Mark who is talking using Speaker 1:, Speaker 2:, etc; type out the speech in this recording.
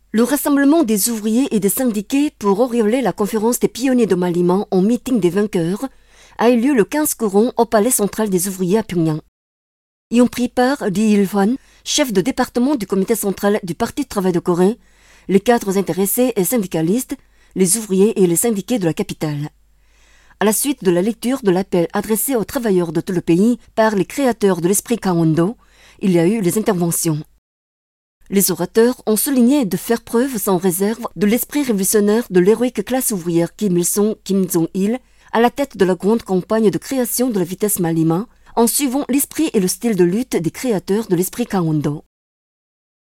Speaker 1: Le rassemblement des ouvriers et des syndiqués pour auréoler la conférence des pionniers de Maliman en meeting des vainqueurs a eu lieu le 15 courant au palais central des ouvriers à Pyongyang. Y ont pris part Lee Il-hwan, chef de département du comité central du Parti de travail de Corée, les cadres intéressés et syndicalistes, les ouvriers et les syndiqués de la capitale. À la suite de la lecture de l'appel adressé aux travailleurs de tout le pays par les créateurs de l'esprit Gangwon-do, il y a eu les interventions. Les orateurs ont souligné de faire preuve sans réserve de l'esprit révolutionnaire de l'héroïque classe ouvrière Kim Il-sung, Kim Jong-il, à la tête de la grande campagne de création de la vitesse Malima, en suivant l'esprit et le style de lutte des créateurs de l'esprit Gangwon-do.